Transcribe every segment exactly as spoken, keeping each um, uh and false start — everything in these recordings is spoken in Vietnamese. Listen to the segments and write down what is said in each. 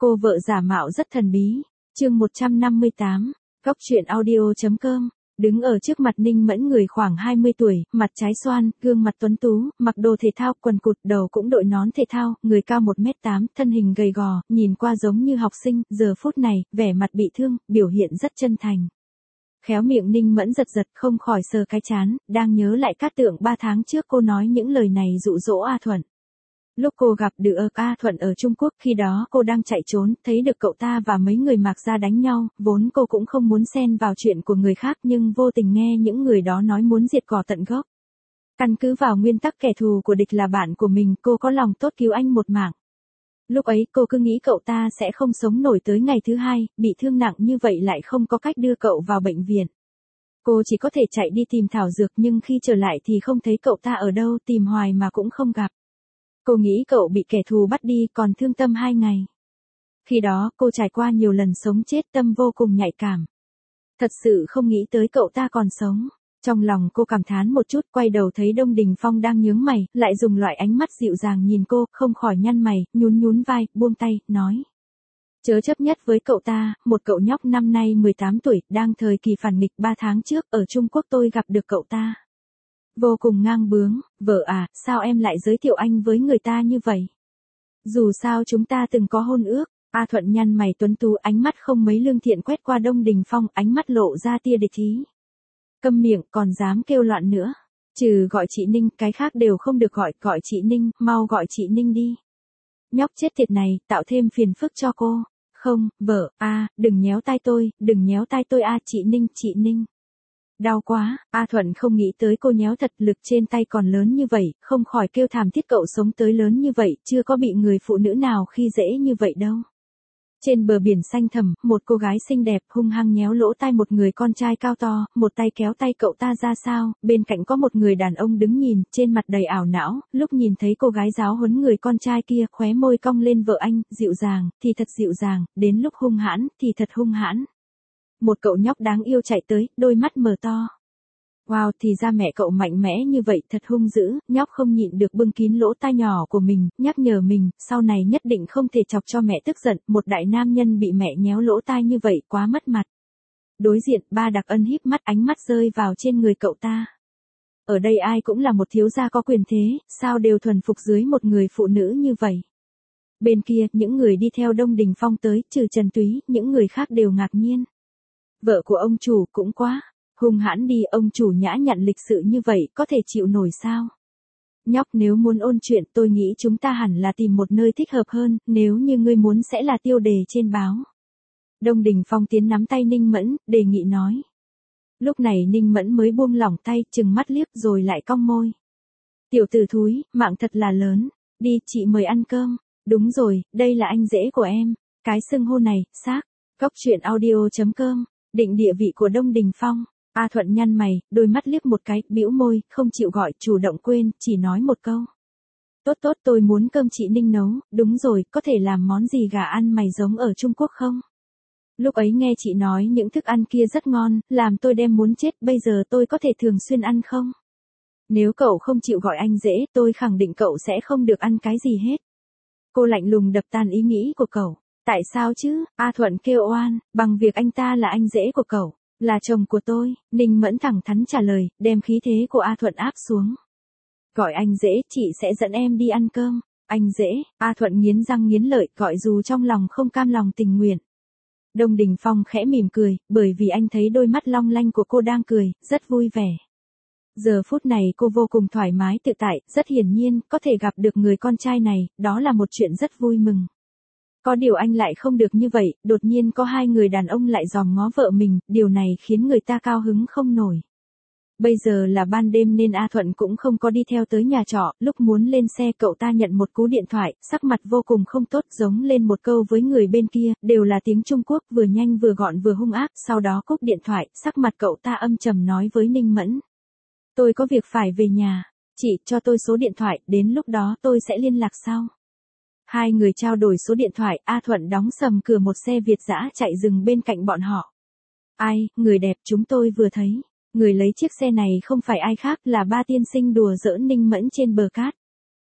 Cô vợ giả mạo rất thần bí. Chương một trăm năm mươi tám. Góc truyện audio.com. Đứng ở trước mặt Ninh Mẫn, người khoảng hai mươi tuổi, mặt trái xoan, gương mặt tuấn tú, mặc đồ thể thao, quần cụt, đầu cũng đội nón thể thao, người cao một mét tám, thân hình gầy gò, nhìn qua giống như học sinh, giờ phút này, vẻ mặt bị thương, biểu hiện rất chân thành. Khéo miệng Ninh Mẫn giật giật, không khỏi sờ cái trán, đang nhớ lại Cát Tượng ba tháng trước cô nói những lời này dụ dỗ A Thuận. Lúc cô gặp được A Thuận ở Trung Quốc, khi đó cô đang chạy trốn, thấy được cậu ta và mấy người Mạc gia đánh nhau, vốn cô cũng không muốn xen vào chuyện của người khác, nhưng vô tình nghe những người đó nói muốn diệt cỏ tận gốc. Căn cứ vào nguyên tắc kẻ thù của địch là bạn của mình, cô có lòng tốt cứu anh một mạng. Lúc ấy cô cứ nghĩ cậu ta sẽ không sống nổi tới ngày thứ hai, bị thương nặng như vậy lại không có cách đưa cậu vào bệnh viện. Cô chỉ có thể chạy đi tìm thảo dược, nhưng khi trở lại thì không thấy cậu ta ở đâu, tìm hoài mà cũng không gặp. Cô nghĩ cậu bị kẻ thù bắt đi, còn thương tâm hai ngày. Khi đó cô trải qua nhiều lần sống chết, tâm vô cùng nhạy cảm. Thật sự không nghĩ tới cậu ta còn sống. Trong lòng cô cảm thán một chút, quay đầu thấy Đông Đình Phong đang nhướng mày, lại dùng loại ánh mắt dịu dàng nhìn cô, không khỏi nhăn mày, nhún nhún vai, buông tay, nói. Chớ chấp nhất với cậu ta, một cậu nhóc năm nay mười tám tuổi, đang thời kỳ phản nghịch. Ba tháng trước, ở Trung Quốc tôi gặp được cậu ta. Vô cùng ngang bướng, vợ à, sao em lại giới thiệu anh với người ta như vậy? Dù sao chúng ta từng có hôn ước. A Thuận nhăn mày tuấn tú, ánh mắt không mấy lương thiện quét qua Đông Đình Phong, ánh mắt lộ ra tia địch ý. Câm miệng, còn dám kêu loạn nữa. Trừ gọi chị Ninh, cái khác đều không được gọi, gọi chị Ninh, mau gọi chị Ninh đi. Nhóc chết tiệt này, tạo thêm phiền phức cho cô. Không, vợ, a, à, đừng nhéo tai tôi, đừng nhéo tai tôi a, à, chị Ninh, chị Ninh. Đau quá, A Thuận không nghĩ tới cô nhéo thật, lực trên tay còn lớn như vậy, không khỏi kêu thảm thiết, cậu sống tới lớn như vậy, chưa có bị người phụ nữ nào khi dễ như vậy đâu. Trên bờ biển xanh thẳm, một cô gái xinh đẹp hung hăng nhéo lỗ tai một người con trai cao to, một tay kéo tay cậu ta ra sao, bên cạnh có một người đàn ông đứng nhìn, trên mặt đầy ảo não, lúc nhìn thấy cô gái giáo huấn người con trai kia, khóe môi cong lên, vợ anh, dịu dàng, thì thật dịu dàng, đến lúc hung hãn, thì thật hung hãn. Một cậu nhóc đáng yêu chạy tới, đôi mắt mở to. Wow, thì ra mẹ cậu mạnh mẽ như vậy, thật hung dữ, nhóc không nhịn được bưng kín lỗ tai nhỏ của mình, nhắc nhở mình, sau này nhất định không thể chọc cho mẹ tức giận, một đại nam nhân bị mẹ nhéo lỗ tai như vậy, quá mất mặt. Đối diện, ba Đặc Ân híp mắt, ánh mắt rơi vào trên người cậu ta. Ở đây ai cũng là một thiếu gia có quyền thế, sao đều thuần phục dưới một người phụ nữ như vậy. Bên kia, những người đi theo Đông Đình Phong tới, trừ Trần Túy, những người khác đều ngạc nhiên. Vợ của ông chủ cũng quá hung hãn đi, ông chủ nhã nhặn lịch sự như vậy, có thể chịu nổi sao? Nhóc, nếu muốn ôn chuyện, tôi nghĩ chúng ta hẳn là tìm một nơi thích hợp hơn, nếu như ngươi muốn sẽ là tiêu đề trên báo. Đông Đình Phong tiến nắm tay Ninh Mẫn, đề nghị nói. Lúc này Ninh Mẫn mới buông lỏng tay, chừng mắt liếc rồi lại cong môi. Tiểu tử thúi, mạng thật là lớn, đi, chị mời ăn cơm. Đúng rồi, đây là anh rể của em. Cái xưng hô này, xác. Góc truyện audio.com. Định địa vị của Đông Đình Phong. A Thuận nhăn mày, đôi mắt liếc một cái, bĩu môi, không chịu gọi, chủ động quên, chỉ nói một câu. Tốt tốt, tôi muốn cơm chị Ninh nấu, đúng rồi, có thể làm món gì gà ăn mày giống ở Trung Quốc không? Lúc ấy nghe chị nói những thức ăn kia rất ngon, làm tôi đem muốn chết, bây giờ tôi có thể thường xuyên ăn không? Nếu cậu không chịu gọi anh rể, tôi khẳng định cậu sẽ không được ăn cái gì hết. Cô lạnh lùng đập tan ý nghĩ của cậu. Tại sao chứ? A Thuận kêu oan, bằng việc anh ta là anh rể của cậu, là chồng của tôi. Ninh Mẫn thẳng thắn trả lời, đem khí thế của A Thuận áp xuống. Gọi anh rể, chị sẽ dẫn em đi ăn cơm. Anh rể, A Thuận nghiến răng nghiến lợi, gọi dù trong lòng không cam lòng tình nguyện. Đông Đình Phong khẽ mỉm cười, bởi vì anh thấy đôi mắt long lanh của cô đang cười, rất vui vẻ. Giờ phút này cô vô cùng thoải mái tự tại, rất hiển nhiên, có thể gặp được người con trai này, đó là một chuyện rất vui mừng. Có điều anh lại không được như vậy, đột nhiên có hai người đàn ông lại dòm ngó vợ mình, điều này khiến người ta cao hứng không nổi. Bây giờ là ban đêm nên A Thuận cũng không có đi theo tới nhà trọ, lúc muốn lên xe cậu ta nhận một cú điện thoại, sắc mặt vô cùng không tốt, giống lên một câu với người bên kia, đều là tiếng Trung Quốc, vừa nhanh vừa gọn vừa hung ác, sau đó cúp điện thoại, sắc mặt cậu ta âm trầm nói với Ninh Mẫn. Tôi có việc phải về nhà, chị cho tôi số điện thoại, đến lúc đó tôi sẽ liên lạc sau. Hai người trao đổi số điện thoại, A Thuận đóng sầm cửa một xe Việt dã chạy dừng bên cạnh bọn họ. Ai, người đẹp chúng tôi vừa thấy. Người lấy chiếc xe này không phải ai khác là ba tiên sinh đùa giỡn Ninh Mẫn trên bờ cát.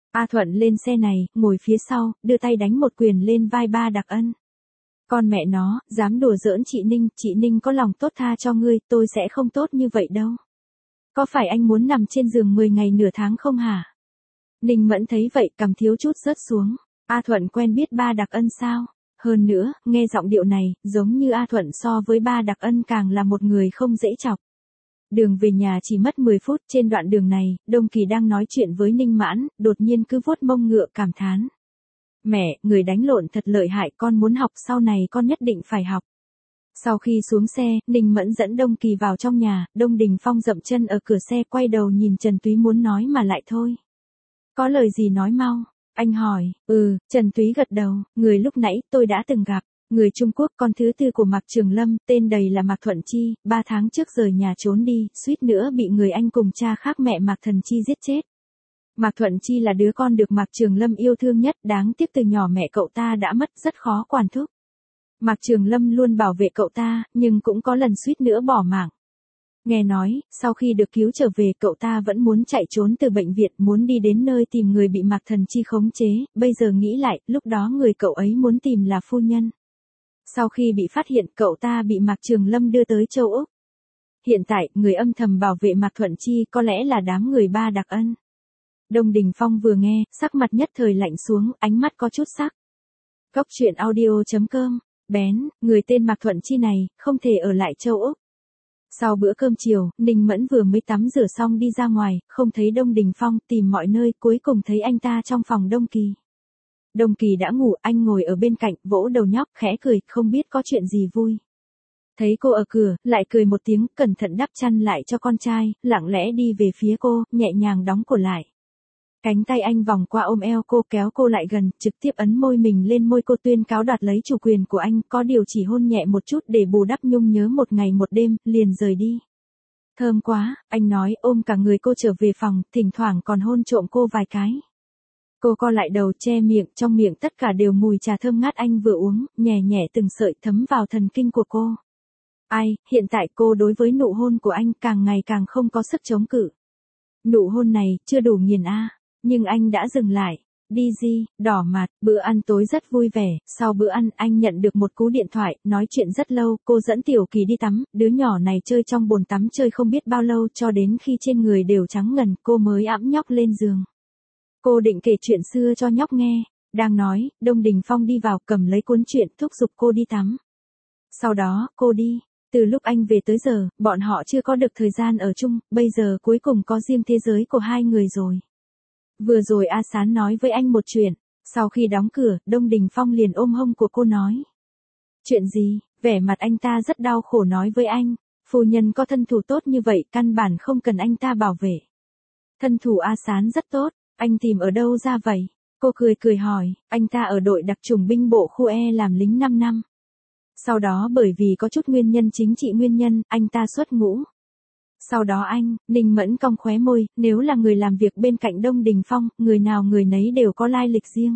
A Thuận lên xe này, ngồi phía sau, đưa tay đánh một quyền lên vai ba Đặc Ân. Con mẹ nó, dám đùa giỡn chị Ninh, chị Ninh có lòng tốt tha cho ngươi, tôi sẽ không tốt như vậy đâu. Có phải anh muốn nằm trên giường mười ngày nửa tháng không hả? Ninh Mẫn thấy vậy cầm thiếu chút rớt xuống. A Thuận quen biết ba Đặc Ân sao? Hơn nữa, nghe giọng điệu này, giống như A Thuận so với ba Đặc Ân càng là một người không dễ chọc. Đường về nhà chỉ mất mười phút, trên đoạn đường này, Đông Kỳ đang nói chuyện với Ninh Mãn, đột nhiên cứ vuốt mông ngựa cảm thán. Mẹ, người đánh lộn thật lợi hại, con muốn học sau này con nhất định phải học. Sau khi xuống xe, Ninh Mẫn dẫn Đông Kỳ vào trong nhà, Đông Đình Phong dậm chân ở cửa xe quay đầu nhìn Trần Túy muốn nói mà lại thôi. Có lời gì nói mau, anh hỏi, ừ, Trần Túy gật đầu, người lúc nãy tôi đã từng gặp, người Trung Quốc con thứ tư của Mạc Trường Lâm, tên đầy là Mạc Thuận Chi, ba tháng trước rời nhà trốn đi, suýt nữa bị người anh cùng cha khác mẹ Mạc Thần Chi giết chết. Mạc Thuận Chi là đứa con được Mạc Trường Lâm yêu thương nhất, đáng tiếc từ nhỏ mẹ cậu ta đã mất, rất khó quản thúc. Mạc Trường Lâm luôn bảo vệ cậu ta, nhưng cũng có lần suýt nữa bỏ mạng. Nghe nói, sau khi được cứu trở về cậu ta vẫn muốn chạy trốn từ bệnh viện, muốn đi đến nơi tìm người bị Mạc Thần Chi khống chế, bây giờ nghĩ lại, lúc đó người cậu ấy muốn tìm là phu nhân. Sau khi bị phát hiện cậu ta bị Mạc Trường Lâm đưa tới châu Úc. Hiện tại, người âm thầm bảo vệ Mạc Thuận Chi có lẽ là đám người ba Đặc Ân. Đông Đình Phong vừa nghe, sắc mặt nhất thời lạnh xuống, ánh mắt có chút sắc. Góc truyện audio chấm com, bén, người tên Mạc Thuận Chi này, không thể ở lại châu Úc. Sau bữa cơm chiều, Ninh Mẫn vừa mới tắm rửa xong đi ra ngoài, không thấy Đông Đình Phong, tìm mọi nơi, cuối cùng thấy anh ta trong phòng Đông Kỳ. Đông Kỳ đã ngủ, anh ngồi ở bên cạnh, vỗ đầu nhóc, khẽ cười, không biết có chuyện gì vui. Thấy cô ở cửa, lại cười một tiếng, cẩn thận đắp chăn lại cho con trai, lặng lẽ đi về phía cô, nhẹ nhàng đóng cửa lại. Cánh tay anh vòng qua ôm eo cô, kéo cô lại gần, trực tiếp ấn môi mình lên môi cô, tuyên cáo đoạt lấy chủ quyền của anh, có điều chỉ hôn nhẹ một chút để bù đắp nhung nhớ một ngày một đêm, liền rời đi. Thơm quá, anh nói, ôm cả người cô trở về phòng, thỉnh thoảng còn hôn trộm cô vài cái. Cô co lại đầu, che miệng, trong miệng tất cả đều mùi trà thơm ngát anh vừa uống, nhẹ nhẹ từng sợi thấm vào thần kinh của cô. Ai, hiện tại cô đối với nụ hôn của anh càng ngày càng không có sức chống cự. Nụ hôn này, chưa đủ nghiền a. Nhưng anh đã dừng lại. Đi gì, đỏ mặt, bữa ăn tối rất vui vẻ, sau bữa ăn anh nhận được một cú điện thoại, nói chuyện rất lâu, cô dẫn Tiểu Kỳ đi tắm, đứa nhỏ này chơi trong bồn tắm chơi không biết bao lâu cho đến khi trên người đều trắng ngần, cô mới ẵm nhóc lên giường. Cô định kể chuyện xưa cho nhóc nghe, đang nói, Đông Đình Phong đi vào cầm lấy cuốn truyện thúc giục cô đi tắm. Sau đó, cô đi. Từ lúc anh về tới giờ, bọn họ chưa có được thời gian ở chung, bây giờ cuối cùng có riêng thế giới của hai người rồi. Vừa rồi A Sán nói với anh một chuyện, sau khi đóng cửa, Đông Đình Phong liền ôm hông của cô nói. Chuyện gì, vẻ mặt anh ta rất đau khổ nói với anh, phu nhân có thân thủ tốt như vậy, căn bản không cần anh ta bảo vệ. Thân thủ A Sán rất tốt, anh tìm ở đâu ra vậy? Cô cười cười hỏi, anh ta ở đội đặc chủng binh bộ khu E làm lính năm năm. Sau đó bởi vì có chút nguyên nhân chính trị nguyên nhân, anh ta xuất ngũ. Sau đó anh, Ninh Mẫn cong khóe môi, nếu là người làm việc bên cạnh Đông Đình Phong, người nào người nấy đều có lai lịch riêng.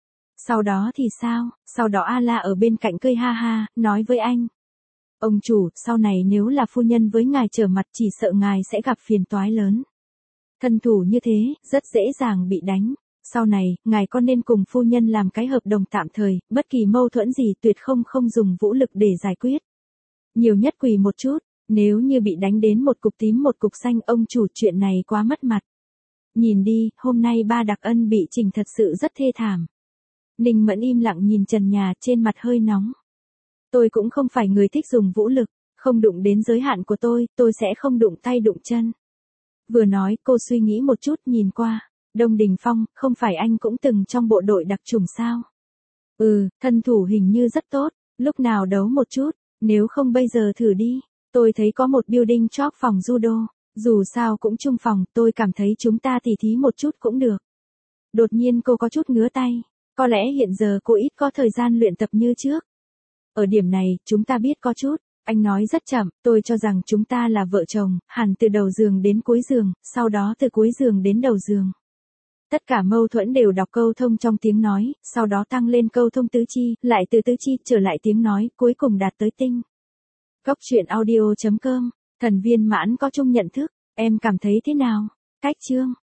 Sau đó thì sao? Sau đó A La ở bên cạnh cười ha ha, nói với anh. Ông chủ, sau này nếu là phu nhân với ngài trở mặt chỉ sợ ngài sẽ gặp phiền toái lớn. Thân thủ như thế, rất dễ dàng bị đánh. Sau này, ngài có nên cùng phu nhân làm cái hợp đồng tạm thời, bất kỳ mâu thuẫn gì tuyệt không không dùng vũ lực để giải quyết. Nhiều nhất quỳ một chút. Nếu như bị đánh đến một cục tím một cục xanh, ông chủ, chuyện này quá mất mặt. Nhìn đi, hôm nay ba Đặc Ân bị chỉnh thật sự rất thê thảm. Ninh Mẫn im lặng nhìn trần nhà, trên mặt hơi nóng. Tôi cũng không phải người thích dùng vũ lực, không đụng đến giới hạn của tôi, tôi sẽ không đụng tay đụng chân. Vừa nói, cô suy nghĩ một chút nhìn qua. Đông Đình Phong, không phải anh cũng từng trong bộ đội đặc chủng sao? Ừ, thân thủ hình như rất tốt, lúc nào đấu một chút, nếu không bây giờ thử đi. Tôi thấy có một building chop phòng judo, dù sao cũng chung phòng, tôi cảm thấy chúng ta tỉ thí một chút cũng được. Đột nhiên cô có chút ngứa tay, có lẽ hiện giờ cô ít có thời gian luyện tập như trước. Ở điểm này, chúng ta biết có chút, anh nói rất chậm, tôi cho rằng chúng ta là vợ chồng, hẳn từ đầu giường đến cuối giường, sau đó từ cuối giường đến đầu giường. Tất cả mâu thuẫn đều đọc câu thông trong tiếng nói, sau đó tăng lên câu thông tứ chi, lại từ tứ chi trở lại tiếng nói, cuối cùng đạt tới tinh. Góc truyện audio chấm com, thần viên mãn có chung nhận thức, em cảm thấy thế nào? Cách chương